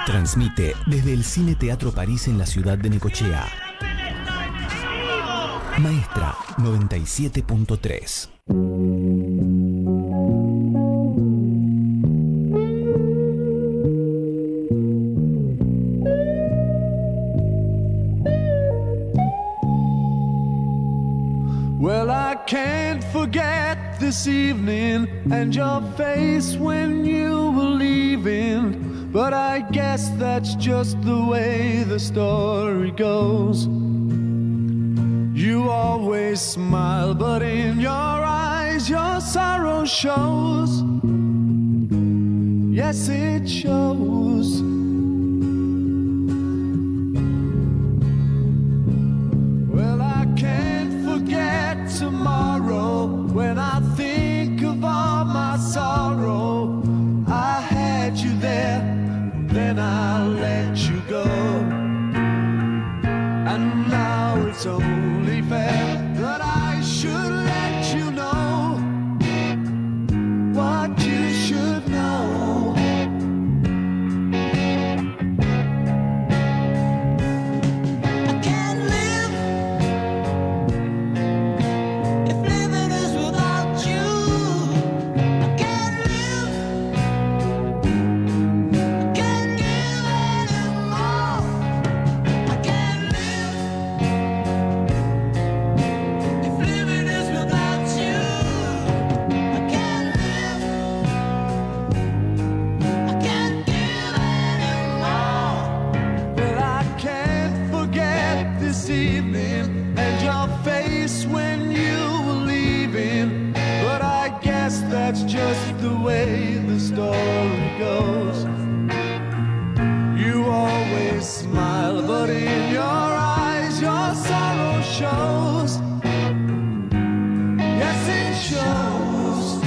Transmite desde el Cine Teatro París en la ciudad de Necochea. Maestra 97.3. Well, I can't forget this evening and your face when you were leaving, but I guess that's just the way the story goes. You always smile, but in your eyes your sorrow shows. Yes, it shows. Well, I can't forget tomorrow when I think of all my sorrow. I had you there, then I let you go, and now it's only fair that I should let you know what you should know. I can't live if living is without you. I can't live, I can't give anymore. I can't live if living is without you. I can't live, I can't give anymore. Well, I can't forget this evening and your face when you were leaving, but I guess that's just the way the story goes. You always smile, but in your eyes your sorrow shows. Yes, it shows.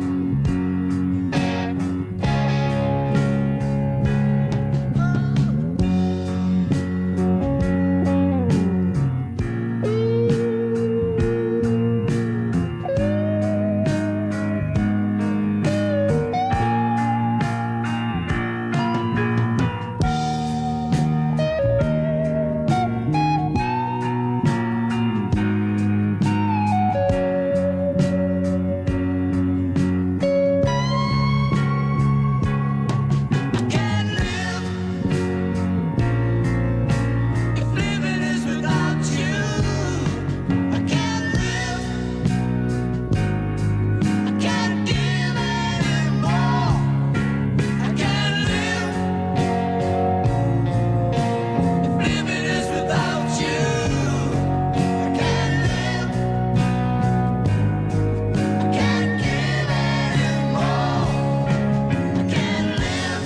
I can't live if living is without you. I can't live, I can't give anymore. I can't live if living is without you. I can't live, I can't give anymore. I can't live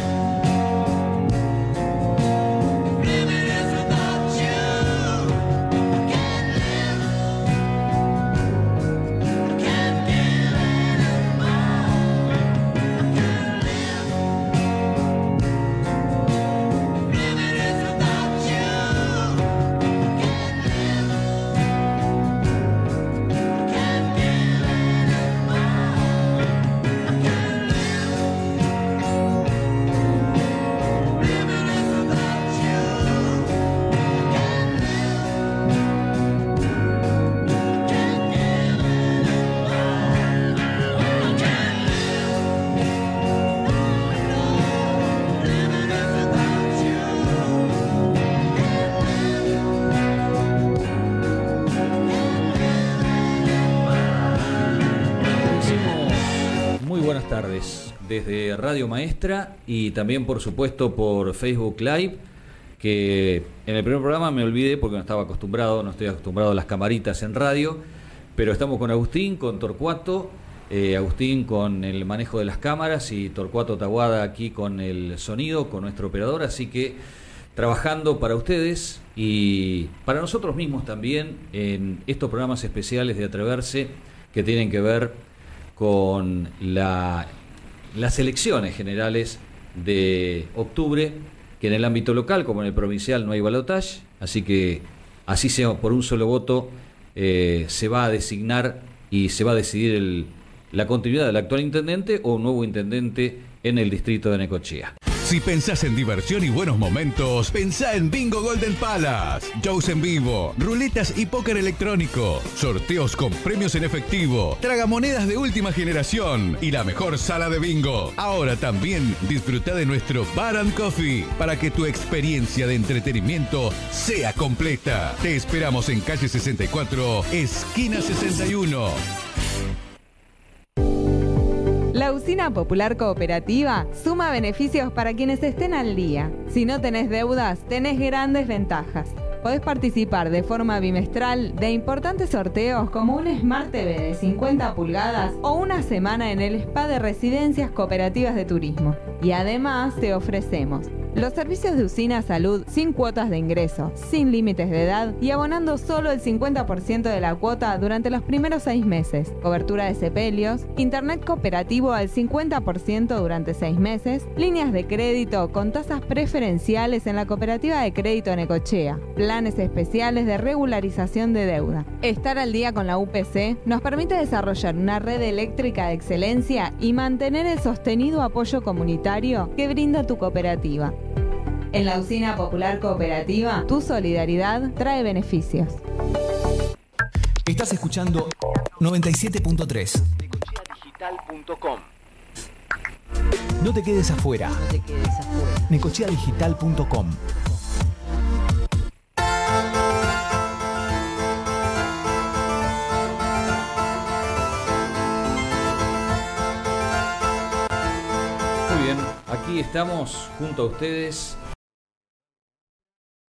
if living is without you. I can't live, I can't give anymore. I can't live if living is without you. I can't live, I can't give anymore. I can't live living is without you. Can't live, can't give anymore. Can't live, living is without you. Muy buenas tardes desde Radio Maestra y también por supuesto por Facebook Live, que en el primer programa me olvidé porque no estoy acostumbrado a las camaritas en radio, pero estamos con Agustín, con Torcuato, Agustín con el manejo de las cámaras y Torcuato Taguada aquí con el sonido, con nuestro operador, así que trabajando para ustedes y para nosotros mismos también en estos programas especiales de Atreverse que tienen que ver con las elecciones generales de octubre, que en el ámbito local como en el provincial no hay balotaje, así que así sea por un solo voto se va a designar y se va a decidir la continuidad del actual intendente o un nuevo intendente en el distrito de Necochea. Si pensás en diversión y buenos momentos, pensá en Bingo Golden Palace. Shows en vivo, ruletas y póker electrónico, sorteos con premios en efectivo, tragamonedas de última generación y la mejor sala de bingo. Ahora también disfruta de nuestro Bar and Coffee para que tu experiencia de entretenimiento sea completa. Te esperamos en calle 64, esquina 61. La Usina Popular Cooperativa suma beneficios para quienes estén al día. Si no tenés deudas, tenés grandes ventajas. Podés participar de forma bimestral de importantes sorteos como un Smart TV de 50 pulgadas o una semana en el spa de Residencias Cooperativas de Turismo. Y además te ofrecemos los servicios de Usina Salud sin cuotas de ingreso, sin límites de edad y abonando solo el 50% de la cuota durante los primeros 6 meses. Cobertura de sepelios, internet cooperativo al 50% durante 6 meses, líneas de crédito con tasas preferenciales en la Cooperativa de Crédito Necochea, planes especiales de regularización de deuda. Estar al día con la UPC nos permite desarrollar una red eléctrica de excelencia y mantener el sostenido apoyo comunitario que brinda tu cooperativa. En la Usina Popular Cooperativa, tu solidaridad trae beneficios. Estás escuchando 97.3. Necocheadigital.com. No te quedes afuera. Necocheadigital.com. Muy bien, aquí estamos junto a ustedes